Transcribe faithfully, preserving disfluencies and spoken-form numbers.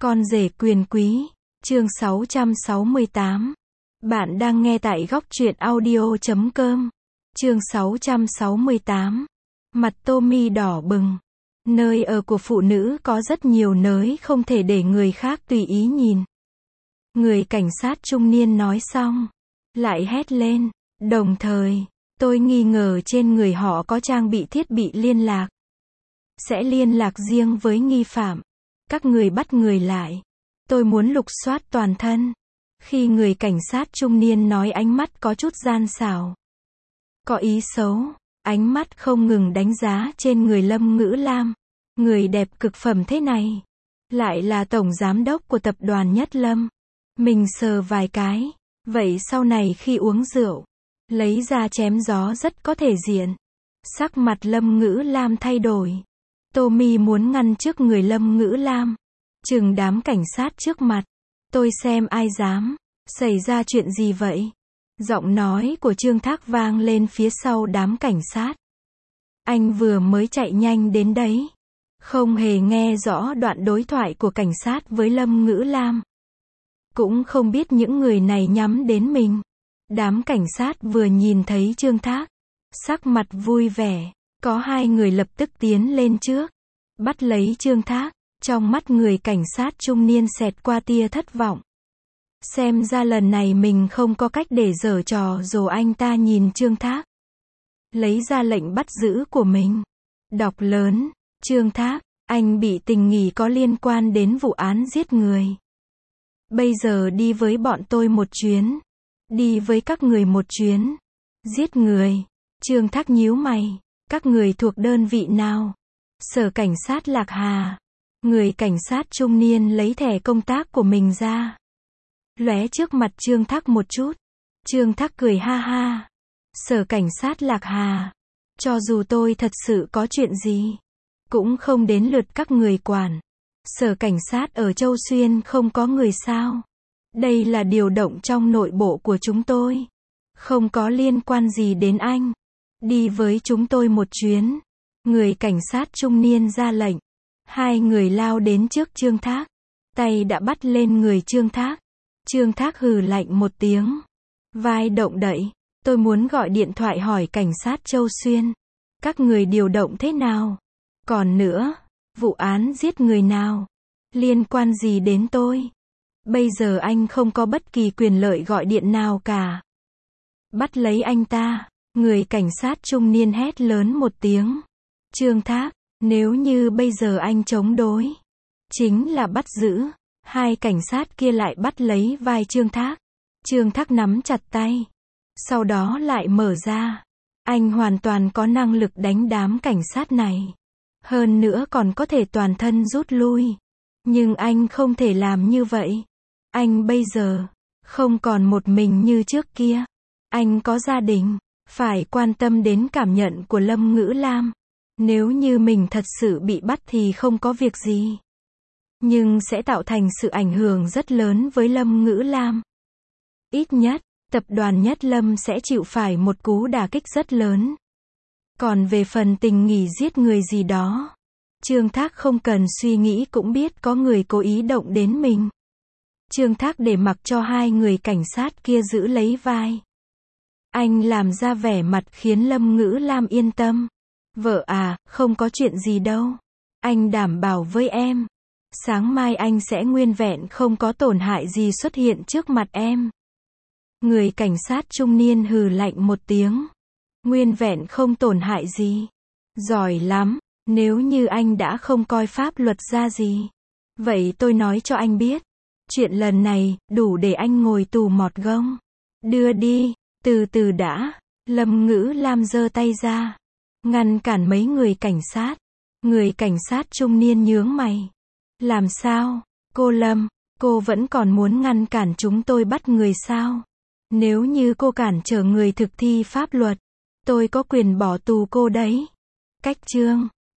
Con rể quyền quý, chương sáu trăm sáu mươi tám. Bạn đang nghe tại góc truyện audio chấm com. Chương sáu trăm sáu mươi tám. Mặt Tommy đỏ bừng. Nơi ở của phụ nữ có rất nhiều nơi không thể để người khác tùy ý nhìn. Người cảnh sát trung niên nói xong, lại hét lên, đồng thời, tôi nghi ngờ trên người họ có trang bị thiết bị liên lạc. Sẽ liên lạc riêng với nghi phạm. Các người bắt người lại. Tôi muốn lục soát toàn thân. Khi người cảnh sát trung niên nói, ánh mắt có chút gian xảo, có ý xấu, ánh mắt không ngừng đánh giá trên người Lâm Ngữ Lam. Người đẹp cực phẩm thế này, lại là tổng giám đốc của tập đoàn Nhất Lâm. Mình sờ vài cái, vậy sau này khi uống rượu, lấy ra chém gió rất có thể diện. Sắc mặt Lâm Ngữ Lam thay đổi. Tommy muốn ngăn trước người Lâm Ngữ Lam, chừng đám cảnh sát trước mặt. Tôi xem ai dám. Xảy ra chuyện gì vậy? Giọng nói của Trương Thác vang lên phía sau đám cảnh sát. Anh vừa mới chạy nhanh đến đấy, không hề nghe rõ đoạn đối thoại của cảnh sát với Lâm Ngữ Lam, cũng không biết những người này nhắm đến mình. Đám cảnh sát vừa nhìn thấy Trương Thác, sắc mặt vui vẻ. Có hai người lập tức tiến lên trước, bắt lấy Trương Thác. Trong mắt người cảnh sát trung niên xẹt qua tia thất vọng. Xem ra lần này mình không có cách để giở trò. Rồi anh ta nhìn Trương Thác, lấy ra lệnh bắt giữ của mình, đọc lớn, Trương Thác, anh bị tình nghi có liên quan đến vụ án giết người. Bây giờ đi với bọn tôi một chuyến. Đi với các người một chuyến. Giết người. Trương Thác nhíu mày. Các người thuộc đơn vị nào? Sở cảnh sát Lạc Hà. Người cảnh sát trung niên lấy thẻ công tác của mình ra, lóe trước mặt Trương Thác một chút. Trương Thác cười ha ha. Sở cảnh sát Lạc Hà, cho dù tôi thật sự có chuyện gì, cũng không đến lượt các người quản. Sở cảnh sát ở Châu Xuyên không có người sao? Đây là điều động trong nội bộ của chúng tôi, không có liên quan gì đến anh. Đi với chúng tôi một chuyến. Người cảnh sát trung niên ra lệnh. Hai người lao đến trước Trương Thác, tay đã bắt lên người Trương Thác. Trương Thác hừ lạnh một tiếng, vai động đậy. Tôi muốn gọi điện thoại hỏi cảnh sát Châu Xuyên, các người điều động thế nào? Còn nữa, vụ án giết người nào liên quan gì đến tôi? Bây giờ anh không có bất kỳ quyền lợi gọi điện nào cả. Bắt lấy anh ta. Người cảnh sát trung niên hét lớn một tiếng. Trương Thác, nếu như bây giờ anh chống đối, chính là bắt giữ. Hai cảnh sát kia lại bắt lấy vai Trương Thác. Trương Thác nắm chặt tay, sau đó lại mở ra. Anh hoàn toàn có năng lực đánh đám cảnh sát này, hơn nữa còn có thể toàn thân rút lui. Nhưng anh không thể làm như vậy. Anh bây giờ không còn một mình như trước kia. Anh có gia đình, phải quan tâm đến cảm nhận của Lâm Ngữ Lam. Nếu như mình thật sự bị bắt thì không có việc gì, nhưng sẽ tạo thành sự ảnh hưởng rất lớn với Lâm Ngữ Lam. Ít nhất, tập đoàn Nhất Lâm sẽ chịu phải một cú đả kích rất lớn. Còn về phần tình nghi giết người gì đó, Trương Thác không cần suy nghĩ cũng biết có người cố ý động đến mình. Trương Thác để mặc cho hai người cảnh sát kia giữ lấy vai. Anh làm ra vẻ mặt khiến Lâm Ngữ Lam yên tâm. Vợ à, không có chuyện gì đâu. Anh đảm bảo với em, sáng mai anh sẽ nguyên vẹn không có tổn hại gì xuất hiện trước mặt em. Người cảnh sát trung niên hừ lạnh một tiếng. Nguyên vẹn không tổn hại gì? Giỏi lắm. Nếu như anh đã không coi pháp luật ra gì, vậy tôi nói cho anh biết, chuyện lần này đủ để anh ngồi tù mọt gông. Đưa đi. Từ từ đã. Lâm Ngữ Lam giơ tay ra, ngăn cản mấy người cảnh sát. Người cảnh sát trung niên nhướng mày. Làm sao? Cô Lâm, cô vẫn còn muốn ngăn cản chúng tôi bắt người sao? Nếu như cô cản trở người thực thi pháp luật, tôi có quyền bỏ tù cô đấy. Cách chương